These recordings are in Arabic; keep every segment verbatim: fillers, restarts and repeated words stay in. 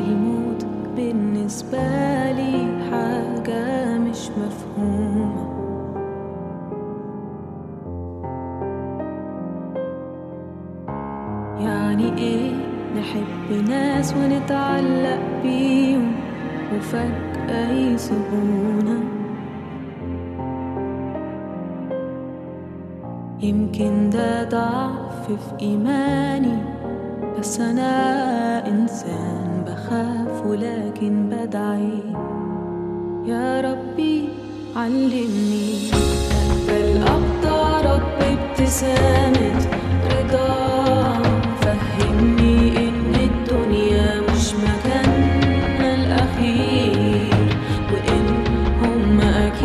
الموت بالنسبة لي حاجة مش مفهومة. يعني ايه نحب ناس ونتعلق بيهم وفجأة يسيبونا؟ يمكن ده ضعف في إيماني، بس أنا إنسان بخاف ولكن بدعي يا ربي علمني أقبل أقدر رب ابتسامة رضا. فهمني إن الدنيا مش مكاننا الأخير، وإن هم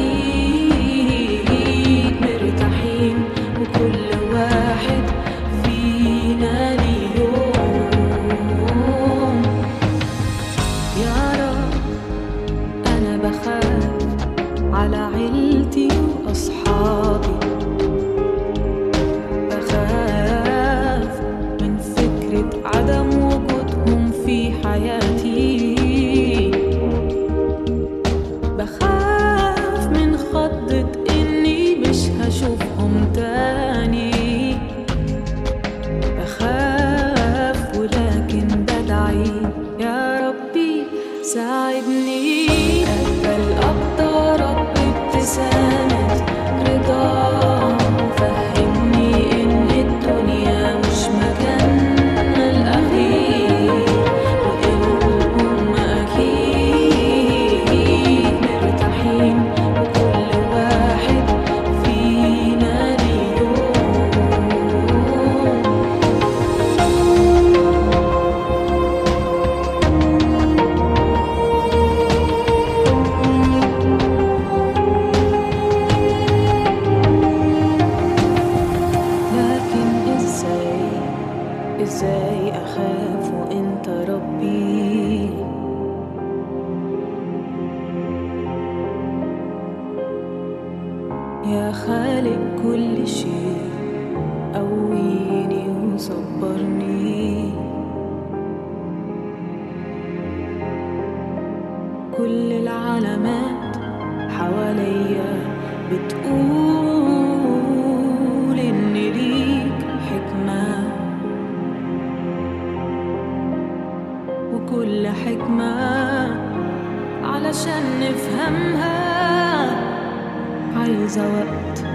أكيد مرتاحين وكل واحد فينا ليه يوم. يا رب أنا بخاف على عيلتي وأصحابي، بخاف من فكرة عدم وجودهم في حياتي، بخاف من خضة إني مش هشوفهم تاني، بخاف ولكن بدعي يا ربي ساعدني أقبل أقدر رب ابتسامة رضا. فهمني إن الدنيا مش مكاننا الأخير، وإن هم أكيد مرتاحين وكل واحد فينا ليه ازاي اخاف وانت ربي؟ يا خالق كل شيء قويني وصبرني. كل العلامات حواليا بتقول ان ليك حكمة، وكل حكمة علشان نفهمها عايزة وقت